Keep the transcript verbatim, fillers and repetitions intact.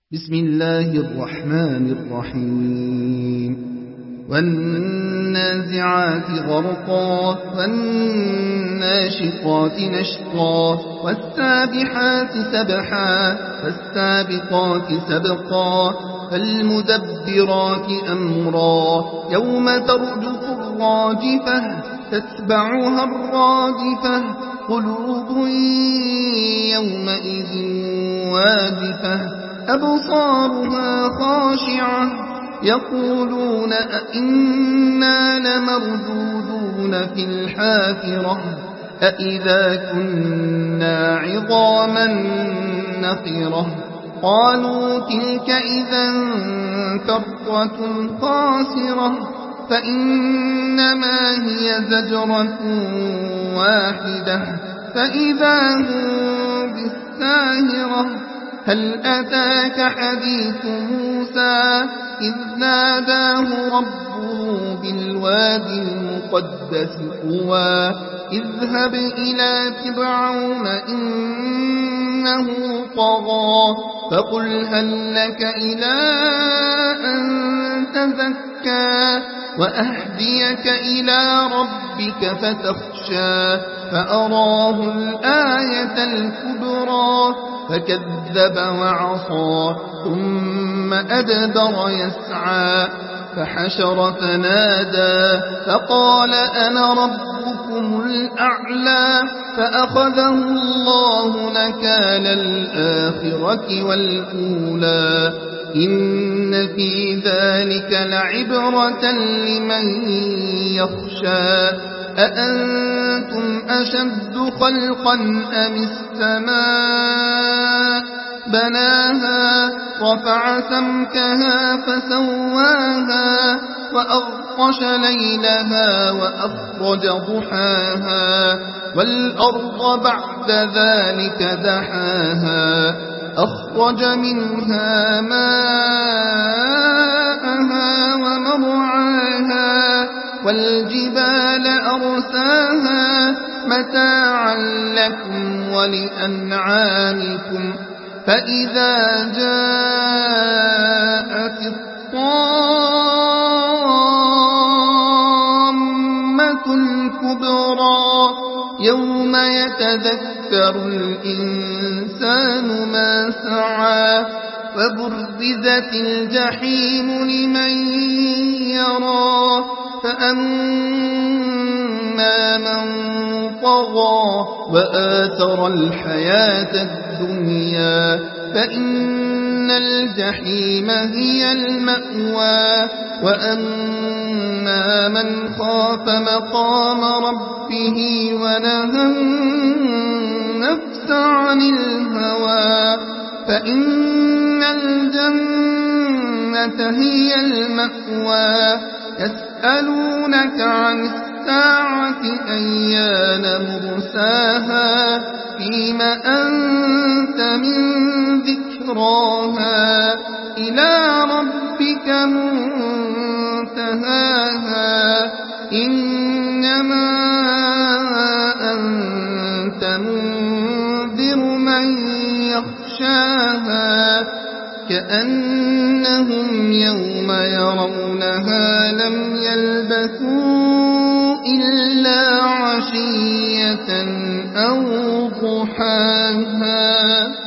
بسم الله الرحمن الرحيم والنازعات غرقا والناشطات نشطا والسابحات سبحا فالسابقات سبقا فالمدبرات أمرا يوم ترجف الراجفة تتبعها الرادفة قلوب يومئذ واجفة أبصارها خاشعة يقولون أئنا لمردودون في الحافرة أئذا كنا عظاما نخرة قالوا تلك إذا كرة خاسرة فإنما هي زجرة واحدة فإذا هم بالساهرة هل أتاك حديث موسى إذ ناداه ربه بالوادي المقدس طوى اذهب إلى فرعون إنه طغى فقل هل لك إلى أن تزكى وأهديك إلى ربك فتخشى فأراه الآية الكبرى فكذب وعصى ثم أدبر يسعى فحشر فنادى فقال أنا ربكم الأعلى فأخذه الله نكال الآخرة والأولى إن في ذلك لعبرة لمن يخشى أأنتم أشد خلقا أم السماء بناها رفع سمكها فسواها وأغطش ليلها وأخرج ضحاها والأرض بعد ذلك دحاها أخرج منها ماءها ومرعاها والجبال أرساها متاعا لكم ولأنعامكم فإذا جاءت الطامة الكبرى يوم يتذكر الإنسان ما سعى وبرزت الجحيم لمن يرى فأما من طغى وآثر الحياة الدنيا فإن الجحيم هي المأوى وأما من خاف مقام ربه ونهى النفس عن الهوى فإن الجنة هي المأوى يسألونك عن الساعة أيان مرساها فيم أنت من ذكراها إلى ربك منتهاها إنما أنت منذر من يخشاها كأنهم يوم يرونها لم يلبثوا إلا عشية أو ضحاها.